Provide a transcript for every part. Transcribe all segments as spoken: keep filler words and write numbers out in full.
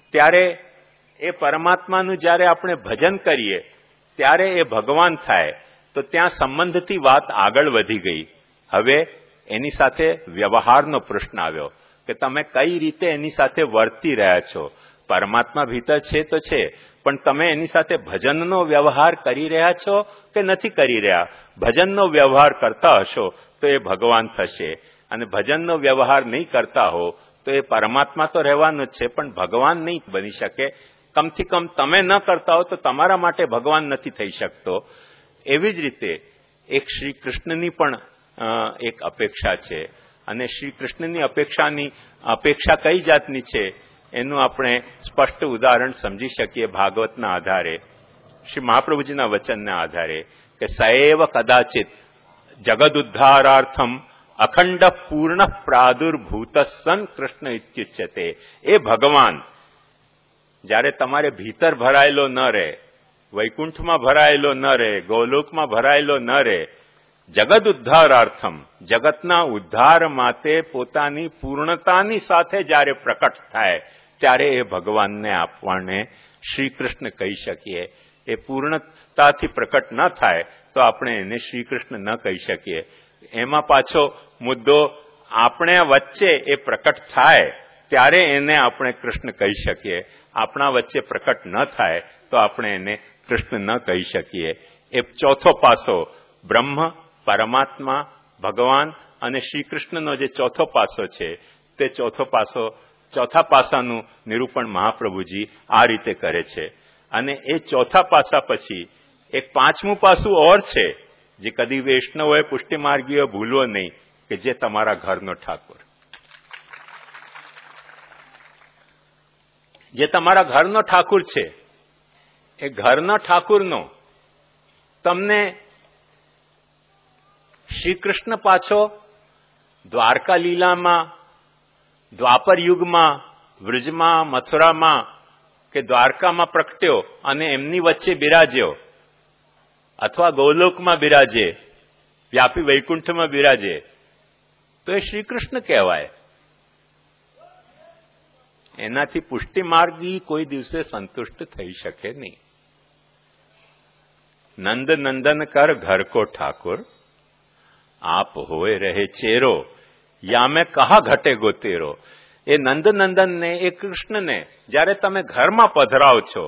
ત્યારે એ પરમાત્માનું જ્યારે આપણે ભજન કરીએ ત્યારે એ ભગવાન થાય. તો ત્યાં સંબંધથી વાત આગળ વધી ગઈ. હવે એની સાથે વ્યવહારનો પ્રશ્ન આવ્યો કે તમે કઈ રીતે એની સાથે વર્તી રહ્યા છો. પરમાત્મા ભીતર છે તો છે, પણ તમે એની સાથે ભજનનો વ્યવહાર કરી રહ્યા છો કે નથી કરી રહ્યા. ભજનનો વ્યવહાર કરતા હશો તો એ ભગવાન થશે, અને ભજનનો વ્યવહાર નહીં કરતા હો તો એ પરમાત્મા તો રહેવાનો જ છે, પણ ભગવાન નહીં બની શકે. કમથી કમ તમે ન કરતા હો તો તમારા માટે ભગવાન નથી થઈ શકતો. એવી જ રીતે એક શ્રી કૃષ્ણની પણ એક અપેક્ષા છે, અને શ્રી કૃષ્ણની અપેક્ષાની અપેક્ષા કઈ જાતની છે એનું આપણે સ્પષ્ટ ઉદાહરણ સમજી શકીએ ભાગવતના આધારે, શ્રી મહાપ્રભુજીના વચનના આધારે કે સએવ કદાચિત જગદુદ્ધારાર્થમ અખંડ પૂર્ણ પ્રાદુર્ભૂત સન કૃષ્ણ ઇત્યુચ્યતે. એ ભગવાન જ્યારે તમારે ભીતર ભરાયેલો ન રહે, વૈકુંઠમાં ભરાયેલો ન રહે, ગોલોકમાં ભરાયેલો ન રહે, જગદ ઉદ્ધારાર્થમ જગતના ઉદ્ધાર માટે પોતાની પૂર્ણતાની સાથે જ્યારે પ્રકટ થાય ત્યારે એ ભગવાનને આપણને શ્રી કૃષ્ણ કહી શકીએ. એ પૂર્ણતાથી પ્રકટ ન થાય તો આપણે એને શ્રી કૃષ્ણ ન કહી શકીએ. એમાં પાછો મુદ્દો આપણે વચ્ચે એ પ્રકટ થાય ત્યારે એને આપણે કૃષ્ણ કહી શકીએ. આપણા વચ્ચે પ્રકટ ન થાય તો આપણે એને કૃષ્ણ ન કહી શકીએ. એ ચોથો પાસો બ્રહ્મ, પરમાત્મા, ભગવાન અને શ્રી કૃષ્ણનો જે ચોથો પાસો છે તે ચોથો પાસો ચોથા પાસાનું નિરૂપણ મહાપ્રભુજી આ રીતે કરે છે. અને એ ચોથા પાસા પછી એક પાંચમું પાસું ઓર છે જે કદી વૈષ્ણવોએ પુષ્ટિમાર્ગીઓ ભૂલવો નહીં, કે જે તમારા ઘરનો ઠાકોર, જે તમારા ઘરનો ઠાકુર છે. એ ઘરના ઠાકુરનો તમને શ્રી કૃષ્ણ પાછો દ્વારકા લીલામાં, દ્વાપર યુગમાં, વ્રજમાં, મથુરામાં કે દ્વારકામાં પ્રગટ્યો અને એમની વચ્ચે બિરાજ્યો, અથવા ગૌલોકમાં બિરાજે, વ્યાપી વૈકુંઠમાં બિરાજે, તો એ શ્રી કૃષ્ણ કહેવાય. એનાથી પુષ્ટિ માર્ગી કોઈ દિવસે સંતુષ્ટ થઈ શકે નહીં. નંદ નંદન કર ઘર કો ઠાકોર, આપ હોય રહે ચેરો, યા મેં કહા ઘટે ગોતેરો. એ નંદ નંદનને, એ કૃષ્ણને જ્યારે તમે ઘરમાં પધરાવ છો,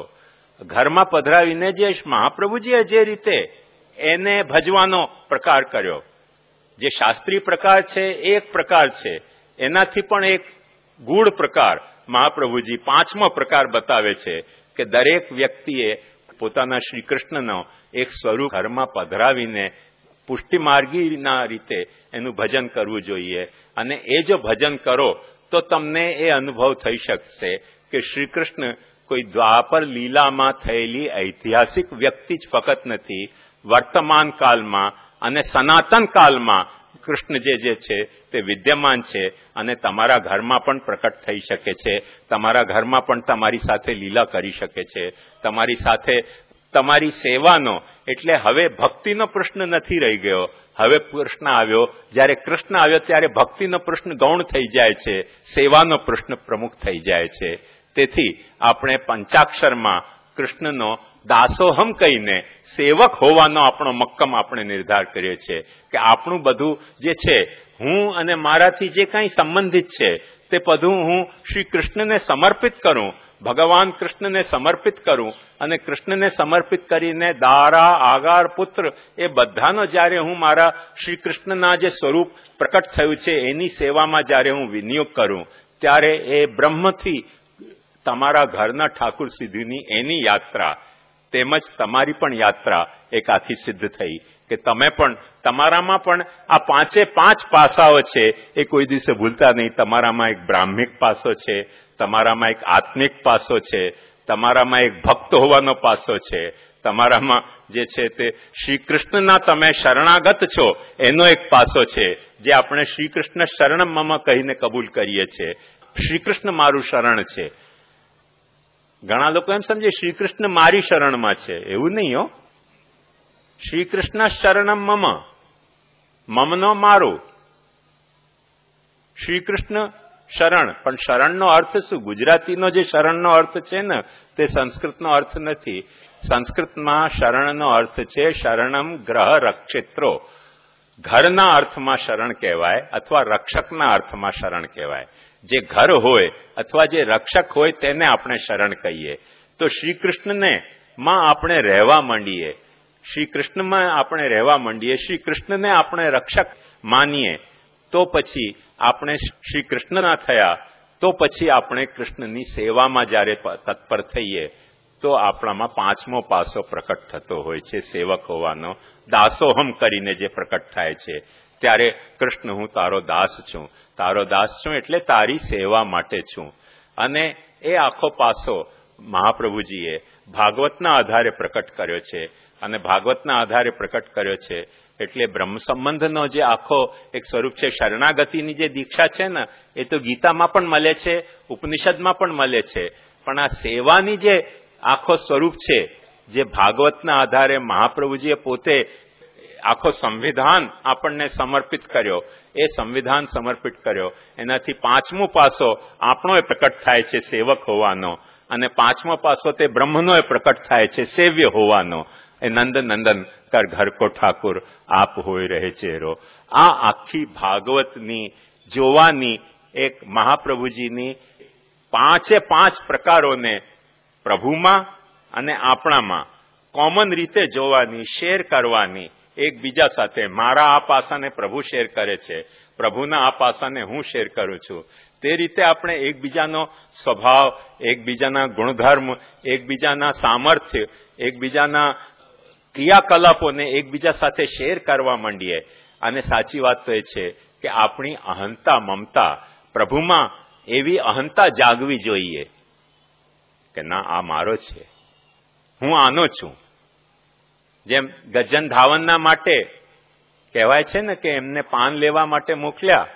ઘરમાં પધરાવીને જે મહાપ્રભુજીએ જે રીતે એને ભજવાનો પ્રકાર કર્યો, જે શાસ્ત્રીય પ્રકાર છે એ એક પ્રકાર છે, એનાથી પણ એક ગૂઢ પ્રકાર મહાપ્રભુજી પાંચમો પ્રકાર બતાવે છે કે દરેક વ્યક્તિએ પોતાના શ્રી કૃષ્ણનો એક સ્વરૂપ ઘરમાં પધરાવીને પુષ્ટિમાર્ગીના રીતે એનું ભજન કરવું જોઈએ. અને એ જો ભજન કરો તો તમને એ અનુભવ થઈ શકશે કે શ્રી કૃષ્ણ કોઈ દ્વાપર લીલામાં થયેલી ઐતિહાસિક વ્યક્તિ જ ફક્ત નથી, વર્તમાન કાળમાં અને સનાતન કાળમાં કૃષ્ણ જે જે છે તે વિદ્યમાન છે અને તમારા ઘરમાં પણ પ્રકટ થઈ શકે છે. તમારા ઘરમાં પણ તમારી સાથે લીલા કરી શકે છે, તમારી સાથે તમારી સેવાનો. એટલે હવે ભક્તિનો પ્રશ્ન નથી રહી ગયો. હવે પ્રશ્ન આવ્યો, જ્યારે કૃષ્ણ આવ્યો ત્યારે ભક્તિનો પ્રશ્ન ગૌણ થઈ જાય છે, સેવાનો પ્રશ્ન પ્રમુખ થઈ જાય છે. તેથી આપણે પંચાક્ષરમાં કૃષ્ણનો દાસોહમ કહીને સેવક હોવાનો આપણો મક્કમ આપણે નિર્ધાર કરીએ છીએ કે આપણું બધું જે છે, હું અને મારાથી જે કંઈ સંબંધિત છે તે બધું હું શ્રી કૃષ્ણને સમર્પિત કરું, ભગવાન કૃષ્ણને સમર્પિત કરું. અને કૃષ્ણને સમર્પિત કરીને દારા, આગાર, પુત્ર એ બધાનો જ્યારે હું મારા શ્રી કૃષ્ણના જે સ્વરૂપ પ્રકટ થયું છે એની સેવામાં જ્યારે હું વિનિયોગ કરું, ત્યારે એ બ્રહ્મથી તમારા ઘરના ઠાકુર સુધીની એની યાત્રા, તેમજ તમારી પણ યાત્રા એક આથી સિદ્ધ થઈ કે તમે પણ તમારામાં પણ આ પાંચે પાંચ પાસાઓ છે એ કોઈ દિવસે ભૂલતા નહીં. તમારામાં એક બ્રાહ્મિક પાસો છે, તમારામાં એક આત્મિક પાસો છે, તમારામાં એક ભક્ત હોવાનો પાસો છે, તમારામાં જે છે તે શ્રી કૃષ્ણના તમે શરણાગત છો એનો એક પાસો છે, જે આપણે શ્રી કૃષ્ણ શરણમ મમ કહીને કબૂલ કરીએ છીએ. શ્રી કૃષ્ણ મારું શરણ છે. ઘણા લોકો એમ સમજે શ્રી કૃષ્ણ મારી શરણમાં છે, એવું નહીં હો. શ્રી કૃષ્ણ શરણમ મમ, મમનો મારો. શ્રી કૃષ્ણ શરણ. પણ શરણનો અર્થ શું? ગુજરાતીનો જે શરણનો અર્થ છે ને તે સંસ્કૃતનો અર્થ નથી. સંસ્કૃતમાં શરણનો અર્થ છે શરણમ ગ્રહ રક્ષેત્રો. ઘરના અર્થમાં શરણ કહેવાય અથવા રક્ષકના અર્થમાં શરણ કહેવાય. જે ઘર હોય અથવા જે રક્ષક હોય તેને આપણે શરણ કહીએ. તો શ્રી કૃષ્ણને માં આપણે રહેવા માંડીએ, શ્રી કૃષ્ણમાં આપણે રહેવા માંડીએ, શ્રી કૃષ્ણને આપણે રક્ષક માનીએ, તો પછી આપણે શ્રી કૃષ્ણના થયા. તો પછી આપણે કૃષ્ણની સેવામાં જ્યારે તત્પર થઈએ તો આપણામાં પાંચમો પાસો પ્રકટ થતો હોય છે, સેવક હોવાનો. દાસોહમ કરીને જે પ્રકટ થાય છે ત્યારે કૃષ્ણ હું તારો દાસ છું, તારો દાસ છું એટલે તારી સેવા માટે છું. અને એ આખો પાસો મહાપ્રભુજીએ ભાગવતના આધારે પ્રકટ કર્યો છે. અને ભાગવતના આધારે પ્રકટ કર્યો છે એટલે બ્રહ્મ સંબંધનો જે આખો એક સ્વરૂપ છે, શરણાગતિની જે દીક્ષા છે ને એ તો ગીતામાં પણ મળે છે, ઉપનિષદમાં પણ મળે છે. પણ આ સેવાની જે આખો સ્વરૂપ છે જે ભાગવતના આધારે મહાપ્રભુજીએ પોતે આખો સંવિધાન આપણને સમર્પિત કર્યો, એ સંવિધાન સમર્પિત કર્યો એનાથી પાંચમો પાસો આપણો એ પ્રકટ થાય છે સેવક હોવાનો. અને પાંચમો પાસો તે બ્રહ્મનો એ પ્રકટ થાય છે સેવ્ય હોવાનો. એ નંદ નંદન કર ઘર કો ઠાકુર આપ હોય રહે ચેરો. આ આખી ભાગવતની જોવાની એક મહાપ્રભુજીની પાંચે પાંચ પ્રકારોને પ્રભુમાં અને આપણામાં કોમન રીતે જોવાની, શેર કરવાની એકબીજા સાથે. મારા આ પાસાને પ્રભુ શેર કરે છે, પ્રભુના આ પાસાને હું શેર કરું છું. તે રીતે આપણે એકબીજાનો સ્વભાવ, એકબીજાના ગુણધર્મ, એકબીજાના સામર્થ્ય, એકબીજાના ક્રિયાકલાપોને એકબીજા સાથે શેર કરવા માંડીએ. અને સાચી વાત તો એ છે કે આપણી અહંતા મમતા પ્રભુમાં એવી અહંતા જાગવી જોઈએ કે ના, આ મારો છે, હું આનો છું. જેમ ગજન ધાવનના માટે કહેવાય છે ને કે એમને પાન લેવા માટે મોકલ્યા,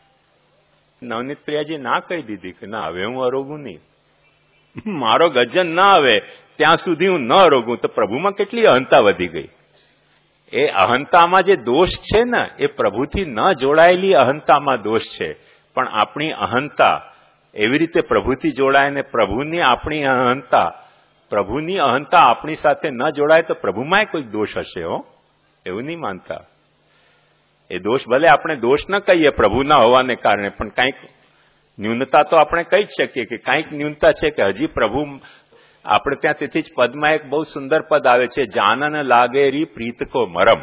નવનીત પ્રિયાજી ના કહી દીધી કે ના હવે હું અરોગું નહીં, મારો ગજન ના આવે ત્યાં સુધી હું ન અરોગું. તો પ્રભુમાં કેટલી અહંતા વધી ગઈ. એ અહંતામાં જે દોષ છે ને એ પ્રભુથી ન જોડાયેલી અહંતામાં દોષ છે. પણ આપણી અહંતા એવી રીતે પ્રભુથી જોડાય ને પ્રભુની આપણી અહંતા, પ્રભુની અહંતા આપણી સાથે ન જોડાય તો પ્રભુમાંય કોઈ દોષ હશે. હો, એવું નહીં માનતા. એ દોષ ભલે આપણે દોષ ન કહીએ પ્રભુના હોવાને કારણે, પણ કંઈક ન્યૂનતા તો આપણે કહી જ શકીએ કે કંઈક ન્યૂનતા છે કે હજી પ્રભુ આપણે ત્યાં. તેથી જ પદમાં એક બહુ સુંદર પદ આવે છે, જાનન લાગેરી પ્રીત કો મરમ.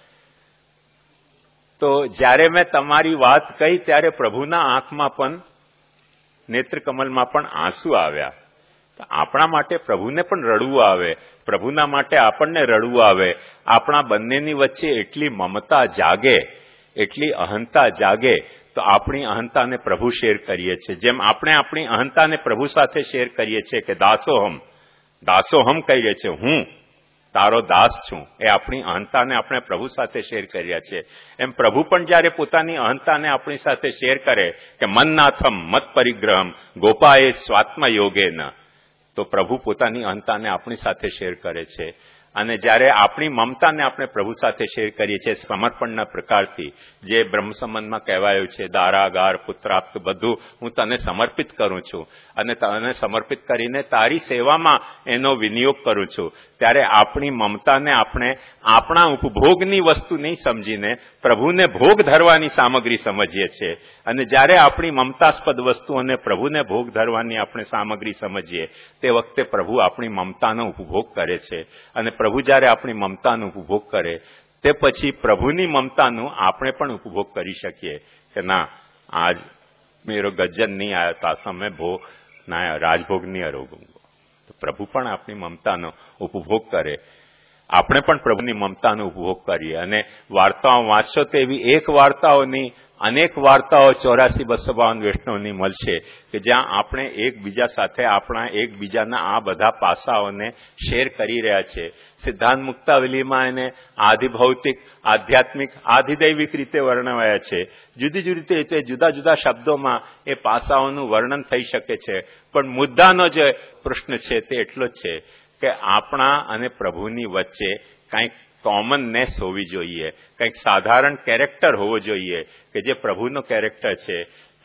તો જ્યારે મેં તમારી વાત કહી ત્યારે પ્રભુના આંખમાં પણ, નેત્રકમલમાં પણ આંસુ આવ્યા. તો આપણા માટે પ્રભુને પણ રડવું આવે, પ્રભુના માટે આપણને રડવું આવે. આપણા બંનેની વચ્ચે એટલી મમતા જાગે, એટલી અહંતા જાગે તો આપણી અહંતાને પ્રભુ શેર કરીએ છીએ. જેમ આપણે આપણી અહંતાને પ્રભુ સાથે શેર કરીએ છીએ કે દાસોહમ, દાસોહમ કહીએ છીએ, હું તારો દાસ છું. એ આપણી અહંતાને આપણે પ્રભુ સાથે શેર કર્યા છે. એમ પ્રભુ પણ જયારે પોતાની અહંતાને આપણી સાથે શેર કરે કે મન્નાથમ મત પરિગ્રહમ ગોપાએ સ્વાત્મ યોગેન, તો પ્રભુ પોતાની અહંતાને આપણી સાથે શેર કરે છે. અને જયારે આપણી મમતાને આપણે પ્રભુ સાથે શેર કરીએ છીએ સમર્પણના પ્રકારથી, જે બ્રહ્મ સંબંધમાં કહેવાયું છે દારાગાર પુત્રાપ્ત બધું હું તને સમર્પિત કરું છું અને તને સમર્પિત કરીને તારી સેવામાં એનો વિનિયોગ કરું છું, ત્યારે આપણી મમતાને આપણે આપણા ઉપભોગની વસ્તુ નહીં સમજીને પ્રભુને ભોગ ધરવાની સામગ્રી સમજીએ છીએ. અને જયારે આપણી મમતાસ્પદ વસ્તુઓને પ્રભુને ભોગ ધરવાની આપણે સામગ્રી સમજીએ તે વખતે પ્રભુ આપણી મમતાનો ઉપભોગ કરે છે. અને પ્રભુ જયારે આપણી મમતાનો ઉપભોગ કરે તે પછી પ્રભુની મમતાનું આપણે પણ ઉપભોગ કરી શકીએ કે ના, આજ મેરો ગજન નહીં આયા તાસા મેં ભોગ ના રાજભોગ નહીં અરોગુંગો. તો પ્રભુ પણ આપણી મમતાનો ઉપભોગ કરે, આપણે પણ પ્રભુની મમતાનો ઉપભોગ કરીએ. અને વાર્તાઓ વાંચશો તો એવી એક વાર્તાઓની અનેક વાર્તાઓ ચોરાસી બસો બાવન વૈષ્ણવની મળશે કે જ્યાં આપણે એકબીજા સાથે આપણા એકબીજાના આ બધા પાસાઓને શેર કરી રહ્યા છે. સિદ્ધાંત મુક્તાવલીમાં એને આધિભૌતિક, આધ્યાત્મિક, આધિદૈવિક રીતે વર્ણવાયા છે. જુદી જુદી રીતે જુદા જુદા શબ્દોમાં એ પાસાઓનું વર્ણન થઈ શકે છે. પણ મુદ્દાનો જે પ્રશ્ન છે તે એટલો જ છે કે આપણા અને પ્રભુની વચ્ચે કંઈક કોમનનેસ હોવી જોઈએ, કંઈક સાધારણ કેરેક્ટર હોવો જોઈએ કે જે પ્રભુનો કેરેક્ટર છે.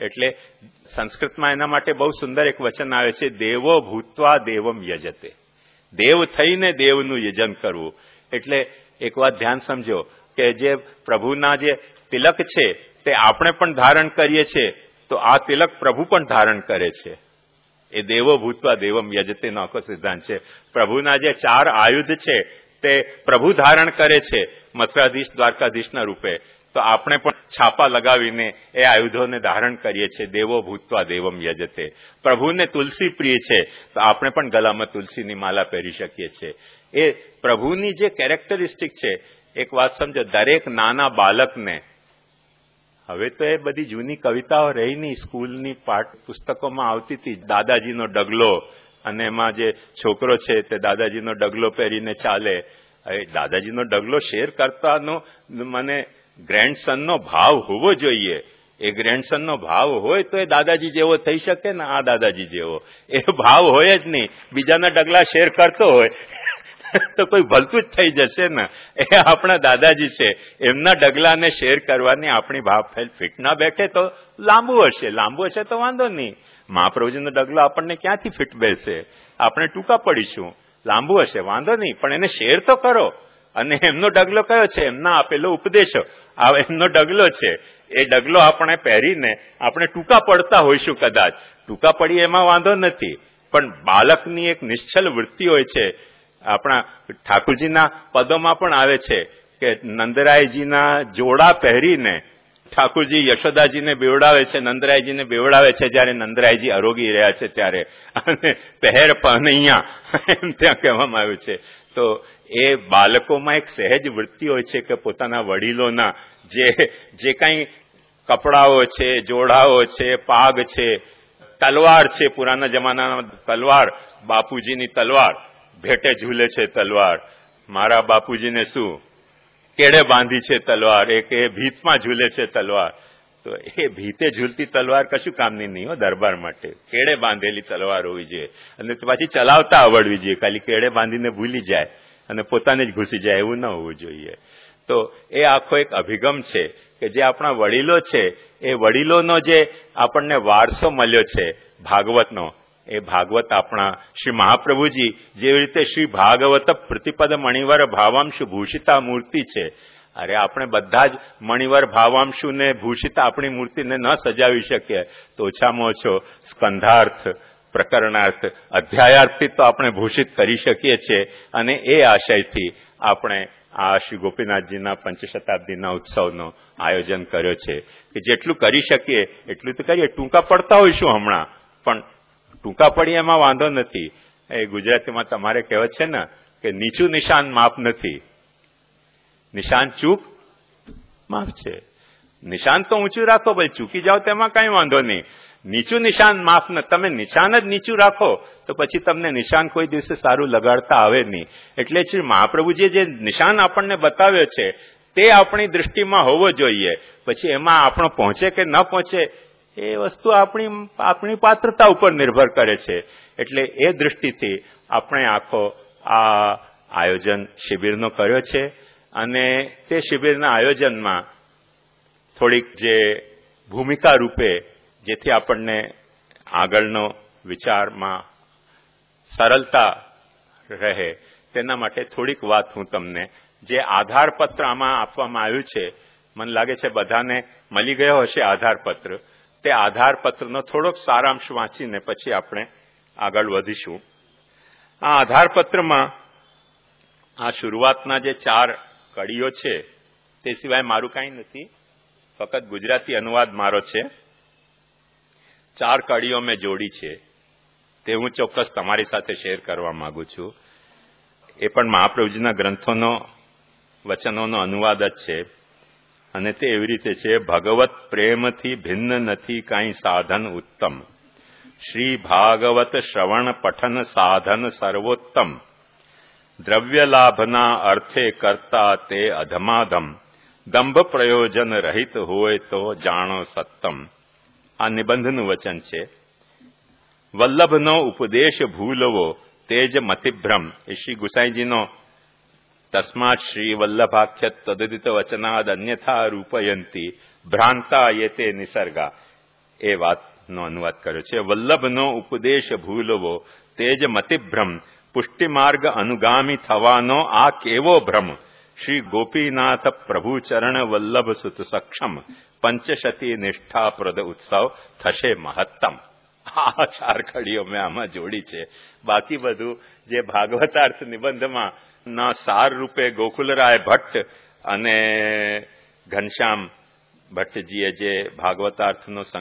એટલે સંસ્કૃતમાં એના માટે બહુ સુંદર એક વચન આવે છે, દેવો ભૂત્વા દેવમ યજતે. દેવ થઈને દેવનું યજન કરવું. એટલે એક વાત ધ્યાન સમજો કે જે પ્રભુના જે તિલક છે તે આપણે પણ ધારણ કરીએ છીએ, તો આ તિલક પ્રભુ પણ ધારણ કરે છે. એ દેવો ભૂતવા દેવમ યજતે નો આખો સિદ્ધાંત છે. પ્રભુના જે ચાર આયુધ છે તે પ્રભુ ધારણ કરે છે મથુરાધીશ દ્વારકાધીશના રૂપે, તો આપણે પણ છાપા લગાવીને એ આયુધોને ધારણ કરીએ છીએ. દેવો ભૂતવા દેવમ યજતે. પ્રભુને તુલસી પ્રિય છે તો આપણે પણ ગલામાં તુલસીની માલા પહેરી શકીએ છીએ. એ પ્રભુની જે કેરેક્ટરિસ્ટિક છે, એક વાત સમજો, દરેક નાના બાળકને, હવે તો એ બધી જૂની કવિતાઓ રહી નહીં, સ્કૂલની પાઠ પુસ્તકોમાં આવતી હતી, દાદાજીનો ડગલો, અને એમાં જે છોકરો છે તે દાદાજીનો ડગલો પહેરીને ચાલે. હવે દાદાજીનો ડગલો શેર કરતાનો મને ગ્રેન્ડસનનો ભાવ હોવો જોઈએ. એ ગ્રેન્ડસનનો ભાવ હોય તો એ દાદાજી જેવો થઈ શકે ને, આ દાદાજી જેવો. એ ભાવ હોય જ નહીં. બીજાના ડગલા શેર કરતો હોય તો કોઈ ભલતું જ થઈ જશે ને. એ આપણા દાદાજી છે, એમના ડગલાને શેર કરવાની આપણી ભાવ ફિટ ના બેઠે તો લાંબુ હશે. લાંબુ હશે તો વાંધો નહીં. મહાપ્રભુજીનો ડગલો આપણને ક્યાંથી ફિટ બેસે? આપણે ટૂંકા પડીશું. લાંબુ હશે વાંધો નહીં, પણ એને શેર તો કરો. અને એમનો ડગલો કયો છે? એમના આપેલો ઉપદેશો. આ એમનો ડગલો છે. એ ડગલો આપણે પહેરીને આપણે ટૂંકા પડતા હોઈશું કદાચ. ટૂંકા પડી એમાં વાંધો નથી, પણ બાળકની એક નિશ્ચલ વૃત્તિ હોય છે. આપણા ઠાકુરજીના પદોમાં પણ આવે છે કે નંદરાયજીના જોડા પહેરીને ઠાકુરજી યશોદાજીને બેવડાવે છે, નંદરાયજીને બેવડાવે છે જયારે નંદરાયજી આરોગી રહ્યા છે ત્યારે. અને પહેર પહનૈયા એમ ત્યાં કહેવામાં આવ્યું છે. તો એ બાળકોમાં એક સહેજ વૃત્તિ હોય છે કે પોતાના વડીલોના જે જે કંઈ કપડાઓ છે, જોડાઓ છે, પાગ છે, તલવાર છે, પુરાના જમાનામાં તલવાર, બાપુજીની તલવાર, ભેટે ઝૂલે છે તલવાર. મારા બાપુજીને શું કેડે બાંધી છે તલવાર, એક એ ભીતમાં ઝૂલે છે તલવાર. તો એ ભીતે ઝૂલતી તલવાર કશું કામની નહીં હો દરબાર માટે. કેડે બાંધેલી તલવાર હોવી જોઈએ, અને પાછી ચલાવતા આવડવી જોઈએ. ખાલી કેડે બાંધીને ભૂલી જાય અને પોતાને જ ઘૂસી જાય એવું ન હોવું જોઈએ. તો એ આખો એક અભિગમ છે કે જે આપણા વડીલો છે, એ વડીલોનો જે આપણને વારસો મળ્યો છે ભાગવતનો, એ ભાગવત આપણા શ્રી મહાપ્રભુજી જેવી રીતે શ્રી ભાગવત પ્રતિપદ મણિવર ભાવાંશુ ભૂષિતા મૂર્તિ છે. અરે આપણે બધા જ મણિવર ભાવાંશુ ને ભૂષિતા આપણી મૂર્તિને ન સજાવી શકીએ તો ઓછામાં ઓછો સ્કંધાર્થ, પ્રકરણાર્થ, અધ્યાયાર્થથી તો આપણે ભૂષિત કરી શકીએ છીએ. અને એ આશયથી આપણે આ શ્રી ગોપીનાથજીના પંચશતાબ્દીના ઉત્સવનો આયોજન કર્યો છે કે જેટલું કરી શકીએ એટલું તો કરીએ. ટૂંકા પડતા હોઈશું હમણાં, પણ ટૂંકા પડી એમાં વાંધો નથી. એ ગુજરાતીમાં તમારે કહેવત છે ને કે નીચું નિશાન માપ નથી, નિશાન ચૂક માફ છે. નિશાન તો ઊંચું રાખો, ભાઈ ચૂકી જાઓ તેમાં કઈ વાંધો નહીં. નીચું નિશાન માફ ન, તમે નિશાન જ નીચું રાખો તો પછી તમને નિશાન કોઈ દિવસે સારું લગાડતા આવે નહીં. એટલે શ્રી મહાપ્રભુજીએ જે નિશાન આપણને બતાવ્યો છે તે આપણી દૃષ્ટિમાં હોવો જોઈએ. પછી એમાં આપણો પહોંચે કે ન પહોંચે એ વસ્તુ આપણી આપણી પાત્રતા ઉપર નિર્ભર કરે છે. એટલે એ દૃષ્ટિથી આપણે આખો આ આયોજન શિબિરનો કર્યો છે. અને તે શિબિરના આયોજનમાં થોડીક જે ભૂમિકા રૂપે જેથી આપણને આગળનો વિચારમાં સરળતા રહે તેના માટે થોડીક વાત હું તમને, જે આધારપત્ર આમાં આપવામાં આવ્યું છે, મને લાગે છે બધાને મળી ગયો હશે આધારપત્ર. તે આધારપત્રનો થોડોક સારાંશ વાંચીને પછી આપણે આગળ વધીશું. આ આધારપત્રમાં આ શરૂઆતના જે ચાર કડીઓ છે તે સિવાય મારું કાંઈ નથી, ફક્ત ગુજરાતી અનુવાદ મારો છે. ચાર કડીઓ મેં જોડી છે તે હું ચોક્કસ તમારી સાથે શેર કરવા માંગુ છું. એ પણ મહાપ્રભુજીના ગ્રંથોનો વચનોનો અનુવાદ જ છે. અને તે એવી રીતે છે, ભગવત પ્રેમથી ભિન્ન નથી કાંઈ સાધન ઉત્તમ, શ્રી ભાગવત શ્રવણ પઠન સાધન સર્વોત્તમ, દ્રવ્ય લાભના અર્થે કરતા તે અધમાધમ, દંભ પ્રયોજન રહિત હોય તો જાણો સત્તમ. આ નિબંધનું વચન છે. વલ્લભનો ઉપદેશ ભૂલવો તેજ મતિભ્રમ, એ શ્રી ગુસાઈજીનો તસ્માત શ્રી વલ્લભાખ્ય તદુદિત વચનાદ અન્યથા રૂપયંતી ભ્રાંતા યેતે નિસર્ગા. એ વાતનો અનુવાદ કર્યો છે. વલ્લભનો ઉપદેશ ભૂલવો તેજ મતિભ્રમ, પુષ્ટિમાર્ગ અનુગામી થવાનો આ કેવો ભ્રમ. શ્રી ગોપીનાથ પ્રભુ ચરણ વલ્લભ સુત સક્ષમ, પંચશતી નિષ્ઠાપ્રદ ઉત્સવ થશે મહત્તમ. આ ચાર કડીઓ મેં આમાં જોડી છે. બાકી બધું જે ભાગવતાર્થ નિબંધમાં ના સાર રૂપે ગોકુલરાય ભટ્ટ અને ઘનશ્યામ ભટ્ટજીએ જે ભાગવતાર્થનો